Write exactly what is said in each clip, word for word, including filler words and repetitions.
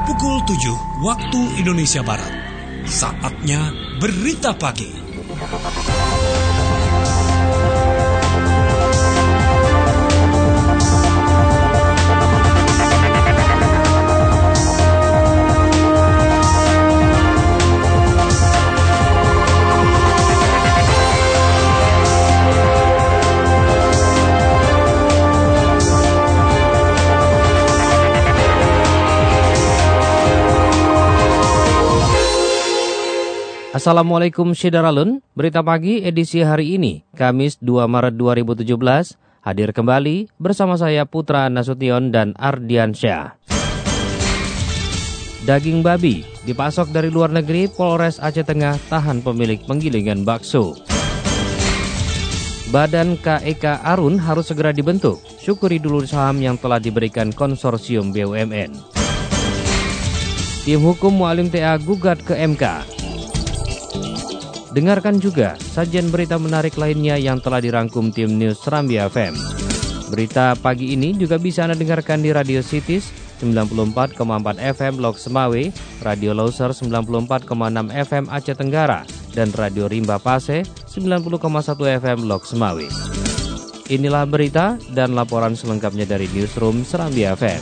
pukul tujuh waktu Indonesia Barat. Saatnya Berita Pagi. Assalamualaikum Syidaralun, Berita Pagi edisi hari ini, Kamis dua Maret dua ribu tujuh belas, hadir kembali bersama saya Putra Nasution dan Ardiansyah. Daging babi dipasok dari luar negeri, Polres Aceh Tengah tahan pemilik penggilingan bakso. Badan K E K Arun harus segera dibentuk, syukuri dulu saham yang telah diberikan konsorsium B U M N. Tim hukum Mualim T A gugat ke M K. Dengarkan juga sajian berita menarik lainnya yang telah dirangkum tim News Serambi F M. Berita pagi ini juga bisa Anda dengarkan di Radio Cities sembilan puluh empat koma empat F M Lok Semawe, Radio Loser sembilan puluh empat koma enam F M Aceh Tenggara, dan Radio Rimba Pase sembilan puluh koma satu F M Lok Semawe. Inilah berita dan laporan selengkapnya dari Newsroom Serambi F M.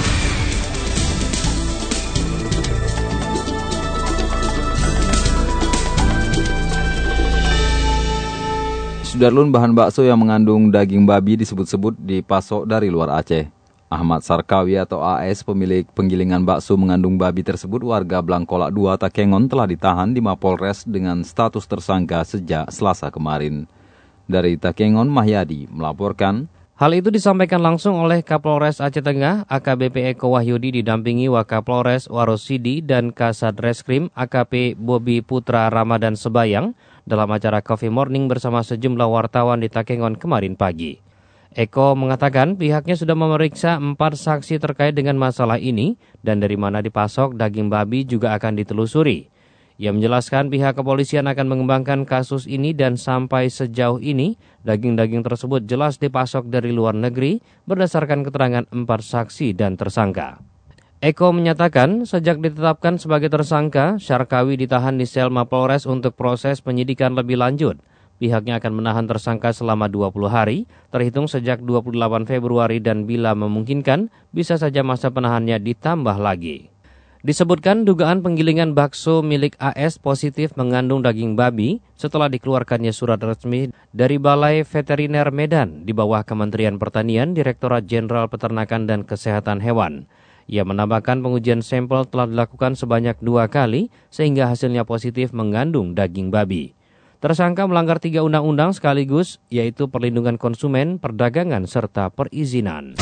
Sudarlun, bahan bakso yang mengandung daging babi disebut-sebut dipasok dari luar Aceh. Ahmad Sarkawi atau A S, pemilik penggilingan bakso mengandung babi tersebut, warga Blangkolak dua, Takengon, telah ditahan di Mapolres dengan status tersangka sejak Selasa kemarin. Dari Takengon, Mahyadi melaporkan. Hal itu disampaikan langsung oleh Kapolres Aceh Tengah, A K B P Eko Wahyudi didampingi Wakapolres Warosidi dan Kasat Reskrim A K P Bobi Putra Ramadan Sebayang dalam acara Coffee Morning bersama sejumlah wartawan di Takengon kemarin pagi. Eko mengatakan pihaknya sudah memeriksa empat saksi terkait dengan masalah ini dan dari mana dipasok daging babi juga akan ditelusuri. Ia menjelaskan pihak kepolisian akan mengembangkan kasus ini dan sampai sejauh ini daging-daging tersebut jelas dipasok dari luar negeri berdasarkan keterangan empat saksi dan tersangka. Eko menyatakan sejak ditetapkan sebagai tersangka, Sarkawi ditahan di sel Mapolres untuk proses penyidikan lebih lanjut. Pihaknya akan menahan tersangka selama dua puluh hari, terhitung sejak dua puluh delapan Februari dan bila memungkinkan, bisa saja masa penahannya ditambah lagi. Disebutkan dugaan penggilingan bakso milik A S positif mengandung daging babi setelah dikeluarkannya surat resmi dari Balai Veteriner Medan di bawah Kementerian Pertanian, Direktorat Jenderal Peternakan dan Kesehatan Hewan. Ia menambahkan pengujian sampel telah dilakukan sebanyak dua kali sehingga hasilnya positif mengandung daging babi. Tersangka melanggar tiga undang-undang sekaligus, yaitu perlindungan konsumen, perdagangan, serta perizinan.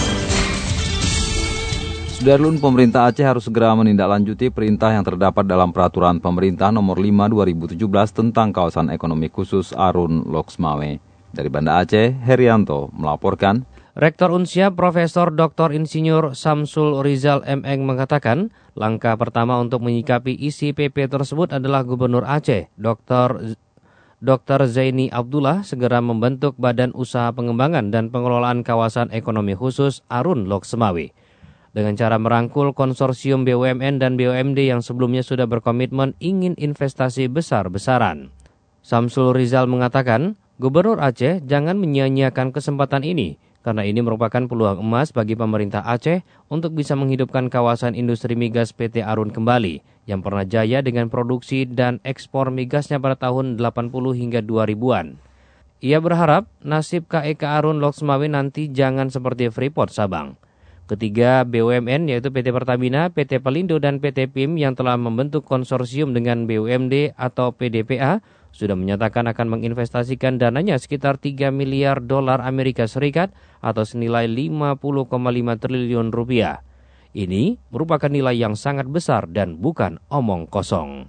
Sudarlun, pemerintah Aceh harus segera menindaklanjuti perintah yang terdapat dalam Peraturan Pemerintah Nomor lima dua ribu tujuh belas tentang Kawasan Ekonomi Khusus Arun Lok Semawe. Dari Banda Aceh, Herianto melaporkan. Rektor Unsia Profesor Doktor Insinyur Samsul Rizal M Eng mengatakan, langkah pertama untuk menyikapi isi P P tersebut adalah Gubernur Aceh, Doktor Doktor Zaini Abdullah, segera membentuk Badan Usaha Pengembangan dan Pengelolaan Kawasan Ekonomi Khusus Arun Lok Semawe. Dengan cara merangkul konsorsium B U M N dan B U M D yang sebelumnya sudah berkomitmen ingin investasi besar-besaran. Samsul Rizal mengatakan, Gubernur Aceh jangan menyia-nyiakan kesempatan ini, karena ini merupakan peluang emas bagi pemerintah Aceh untuk bisa menghidupkan kawasan industri migas P T Arun kembali, yang pernah jaya dengan produksi dan ekspor migasnya pada tahun delapan puluh hingga dua ribuan. Ia berharap nasib K E K Arun Lok Semawe nanti jangan seperti Freeport Sabang. Ketiga B U M N yaitu P T Pertamina, P T Pelindo, dan P T P I M yang telah membentuk konsorsium dengan B U M D atau P D P A sudah menyatakan akan menginvestasikan dananya sekitar tiga miliar dolar Amerika Serikat atau senilai lima puluh koma lima triliun rupiah. Ini merupakan nilai yang sangat besar dan bukan omong kosong.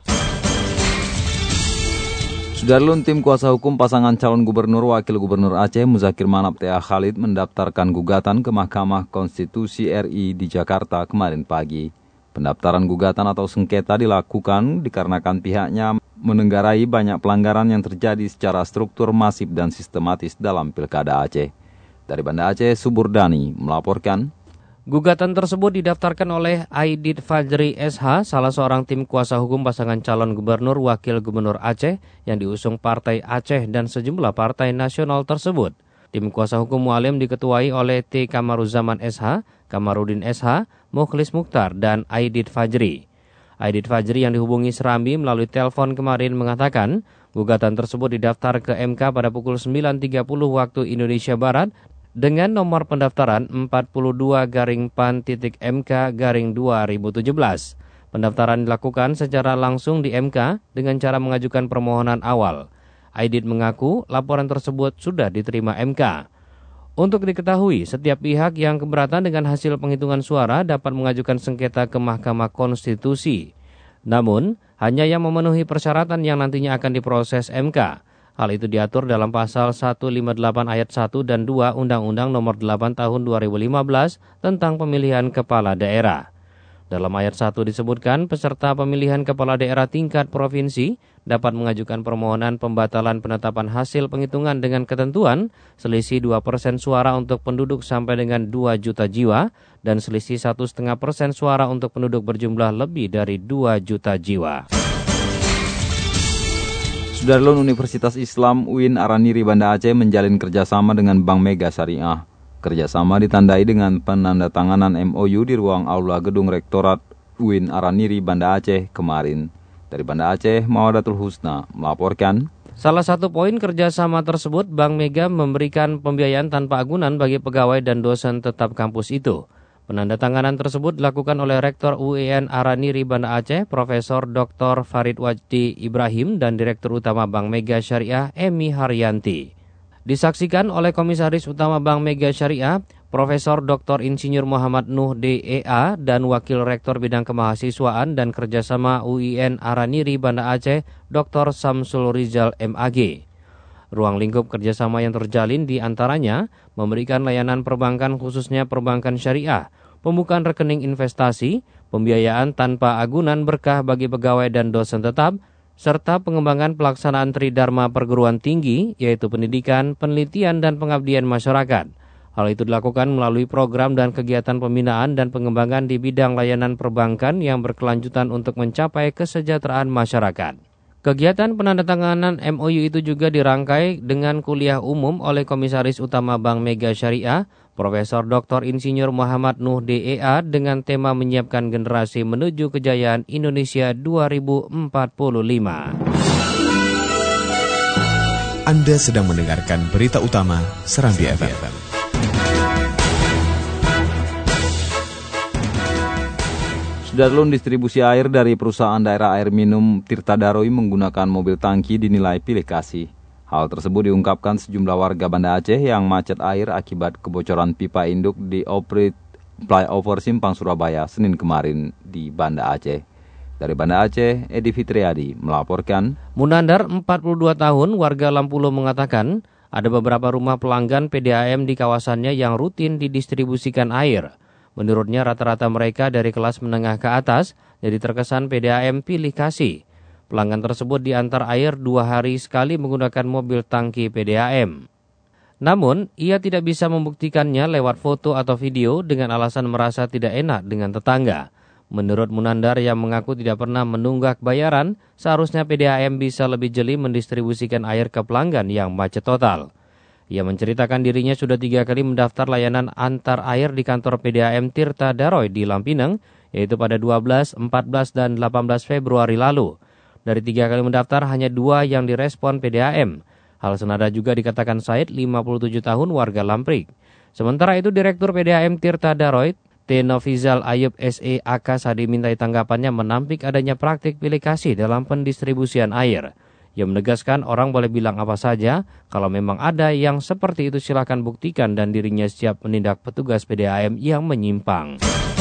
Sudarlun, tim kuasa hukum pasangan calon gubernur wakil gubernur Aceh Muzakir Manap T A Khalid mendaftarkan gugatan ke Mahkamah Konstitusi R I di Jakarta kemarin pagi. Pendaftaran gugatan atau sengketa dilakukan dikarenakan pihaknya menenggarai banyak pelanggaran yang terjadi secara struktur masif dan sistematis dalam Pilkada Aceh. Dari Banda Aceh, Suburdani melaporkan. Gugatan tersebut didaftarkan oleh Aidit Fajri S H, salah seorang tim kuasa hukum pasangan calon gubernur wakil gubernur Aceh yang diusung Partai Aceh dan sejumlah partai nasional tersebut. Tim kuasa hukum Mualim diketuai oleh T. Kamaruzaman S H, Kamarudin S H, Mukhlis Mukhtar, dan Aidit Fajri. Aidit Fajri yang dihubungi Serambi melalui telepon kemarin mengatakan gugatan tersebut didaftar ke M K pada pukul sembilan tiga puluh waktu Indonesia Barat dengan nomor pendaftaran empat puluh dua garing P A N titik M K garing dua ribu tujuh belas. Pendaftaran dilakukan secara langsung di M K dengan cara mengajukan permohonan awal. Aidit mengaku laporan tersebut sudah diterima M K. Untuk diketahui, setiap pihak yang keberatan dengan hasil penghitungan suara dapat mengajukan sengketa ke Mahkamah Konstitusi. Namun, hanya yang memenuhi persyaratan yang nantinya akan diproses M K. Hal itu diatur dalam pasal seratus lima puluh delapan ayat satu dan dua Undang-Undang Nomor delapan Tahun dua ribu lima belas tentang pemilihan kepala daerah. Dalam ayat satu disebutkan peserta pemilihan kepala daerah tingkat provinsi dapat mengajukan permohonan pembatalan penetapan hasil penghitungan dengan ketentuan selisih dua persen suara untuk penduduk sampai dengan dua juta jiwa dan selisih satu koma lima persen suara untuk penduduk berjumlah lebih dari dua juta jiwa. Sudarlun, Universitas Islam U I N Araniri Banda Aceh menjalin kerjasama dengan Bank Mega Syariah. Kerjasama ditandai dengan penandatanganan M O U di ruang aula gedung Rektorat U I N Araniri Banda Aceh kemarin. Dari Banda Aceh, Mawadatul Husna melaporkan. Salah satu poin kerjasama tersebut, Bank Mega memberikan pembiayaan tanpa agunan bagi pegawai dan dosen tetap kampus itu. Penandatanganan tersebut dilakukan oleh Rektor U I N Araniri Banda Aceh, Profesor Doktor Farid Wajdi Ibrahim dan Direktur Utama Bank Mega Syariah, Emi Haryanti. Disaksikan oleh Komisaris Utama Bank Mega Syariah, Profesor Doktor Insinyur Muhammad Nuh D E A dan Wakil Rektor Bidang Kemahasiswaan dan Kerjasama U I N Araniri Banda Aceh, Doktor Samsul Rizal M A G. Ruang lingkup kerjasama yang terjalin di antaranya memberikan layanan perbankan khususnya perbankan syariah, pembukaan rekening investasi, pembiayaan tanpa agunan berkah bagi pegawai dan dosen tetap, serta pengembangan pelaksanaan Tridharma perguruan tinggi, yaitu pendidikan, penelitian, dan pengabdian masyarakat. Hal itu dilakukan melalui program dan kegiatan pembinaan dan pengembangan di bidang layanan perbankan yang berkelanjutan untuk mencapai kesejahteraan masyarakat. Kegiatan penandatanganan M O U itu juga dirangkai dengan kuliah umum oleh Komisaris Utama Bank Mega Syariah, Profesor Doktor Insinyur Muhammad Nuh D E A dengan tema menyiapkan generasi menuju kejayaan Indonesia dua ribu empat puluh lima. Anda sedang mendengarkan berita utama Serambi F M. Sudarlun, distribusi air dari perusahaan daerah air minum Tirta Daroy menggunakan mobil tangki dinilai pilih kasih. Hal tersebut diungkapkan sejumlah warga Banda Aceh yang macet air akibat kebocoran pipa induk di Operate Flyover Simpang Surabaya Senin kemarin di Banda Aceh. Dari Banda Aceh, Edi Fitriadi melaporkan. Munandar, empat puluh dua tahun, warga Lampulo mengatakan ada beberapa rumah pelanggan P D A M di kawasannya yang rutin didistribusikan air. Menurutnya rata-rata mereka dari kelas menengah ke atas, jadi terkesan P D A M pilih kasih. Pelanggan tersebut diantar air dua hari sekali menggunakan mobil tangki P D A M. Namun, ia tidak bisa membuktikannya lewat foto atau video dengan alasan merasa tidak enak dengan tetangga. Menurut Munandar yang mengaku tidak pernah menunggak bayaran, seharusnya P D A M bisa lebih jeli mendistribusikan air ke pelanggan yang macet total. Ia menceritakan dirinya sudah tiga kali mendaftar layanan antar air di kantor P D A M Tirta Daroy di Lampinang, yaitu pada dua belas, empat belas, dan delapan belas Februari lalu. Dari tiga kali mendaftar, hanya dua yang direspon P D A M. Hal senada juga dikatakan Said, lima puluh tujuh tahun, warga Lamprik. Sementara itu, Direktur P D A M Tirta Daroy, T. Novizal Ayub S E A K S dimintai tanggapannya menampik adanya praktik pilih kasih dalam pendistribusian air. Ia menegaskan orang boleh bilang apa saja, kalau memang ada yang seperti itu silakan buktikan dan dirinya siap menindak petugas P D A M yang menyimpang.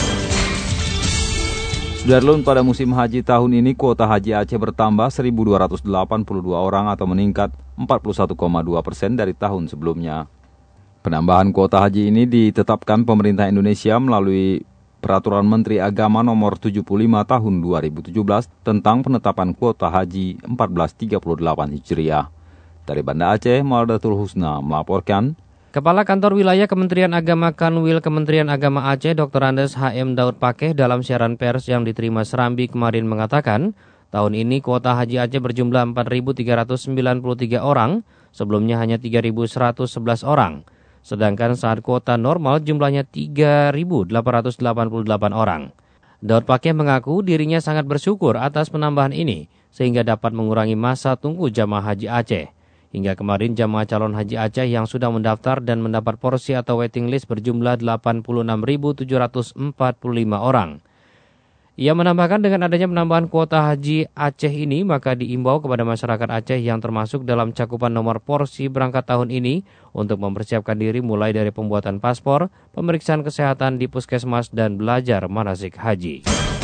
Sudarlun, pada musim haji tahun ini kuota haji Aceh bertambah seribu dua ratus delapan puluh dua orang atau meningkat empat puluh satu koma dua persen dari tahun sebelumnya. Penambahan kuota haji ini ditetapkan pemerintah Indonesia melalui Peraturan Menteri Agama Nomor tujuh puluh lima Tahun dua ribu tujuh belas tentang penetapan kuota haji seribu empat ratus tiga puluh delapan Hijriah. Dari Banda Aceh, Mawadatul Husna melaporkan. Kepala Kantor Wilayah Kementerian Agama Kanwil Kementerian Agama Aceh Doktor Andes H M Daud Pakeh dalam siaran pers yang diterima Serambi kemarin mengatakan, tahun ini kuota haji Aceh berjumlah empat ribu tiga ratus sembilan puluh tiga orang, sebelumnya hanya tiga ribu seratus sebelas orang. Sedangkan saat kuota normal jumlahnya tiga ribu delapan ratus delapan puluh delapan orang. Daud Pakeh mengaku dirinya sangat bersyukur atas penambahan ini, sehingga dapat mengurangi masa tunggu jamaah haji Aceh. Hingga kemarin jamaah calon haji Aceh yang sudah mendaftar dan mendapat porsi atau waiting list berjumlah delapan puluh enam ribu tujuh ratus empat puluh lima orang. Ia menambahkan dengan adanya penambahan kuota haji Aceh ini, maka diimbau kepada masyarakat Aceh yang termasuk dalam cakupan nomor porsi berangkat tahun ini untuk mempersiapkan diri mulai dari pembuatan paspor, pemeriksaan kesehatan di puskesmas, dan belajar manasik haji.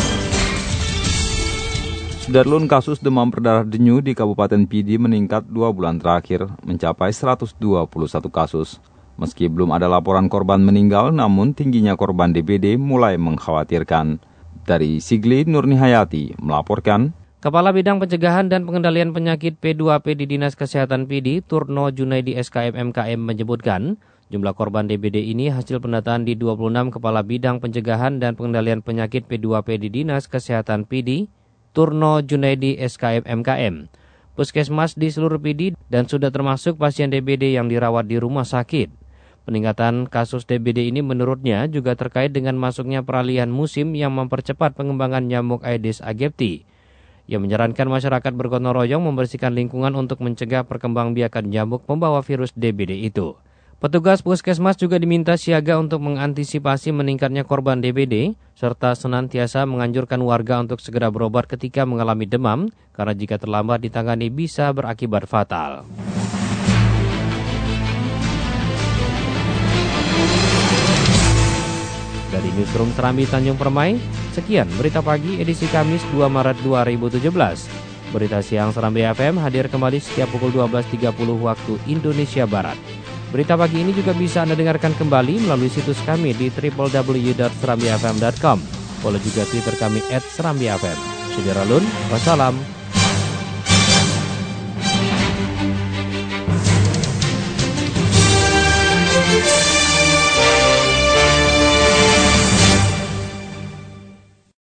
Sudarlun, kasus demam berdarah denyu di Kabupaten Pidi meningkat dua bulan terakhir, mencapai seratus dua puluh satu kasus. Meski belum ada laporan korban meninggal, namun tingginya korban D B D mulai mengkhawatirkan. Dari Sigli Nurnihayati melaporkan. Kepala Bidang Pencegahan dan Pengendalian Penyakit P dua P di Dinas Kesehatan Pidi, Turno Junaidi S K M M K M menyebutkan, jumlah korban D B D ini hasil pendataan di dua puluh enam Kepala Bidang Pencegahan dan Pengendalian Penyakit P dua P di Dinas Kesehatan Pidi, Turno Junaidi S K M M K M, puskesmas di seluruh Pidi, dan sudah termasuk pasien D B D yang dirawat di rumah sakit. Peningkatan kasus D B D ini menurutnya juga terkait dengan masuknya peralihan musim yang mempercepat pengembangan nyamuk Aedes aegypti. Ia menyarankan masyarakat bergotong royong membersihkan lingkungan untuk mencegah perkembangbiakan nyamuk pembawa virus D B D itu. Petugas puskesmas juga diminta siaga untuk mengantisipasi meningkatnya korban D B D, serta senantiasa menganjurkan warga untuk segera berobat ketika mengalami demam, karena jika terlambat ditangani bisa berakibat fatal. Dari Newsroom Serambi Tanjung Permai, sekian berita pagi edisi Kamis dua Maret dua ribu tujuh belas. Berita siang Serambi F M hadir kembali setiap pukul dua belas tiga puluh waktu Indonesia Barat. Berita pagi ini juga bisa Anda dengarkan kembali melalui situs kami di w w w dot serambi f m dot com. Follow juga Twitter kami at serambi f m. Sudiralun, wassalam.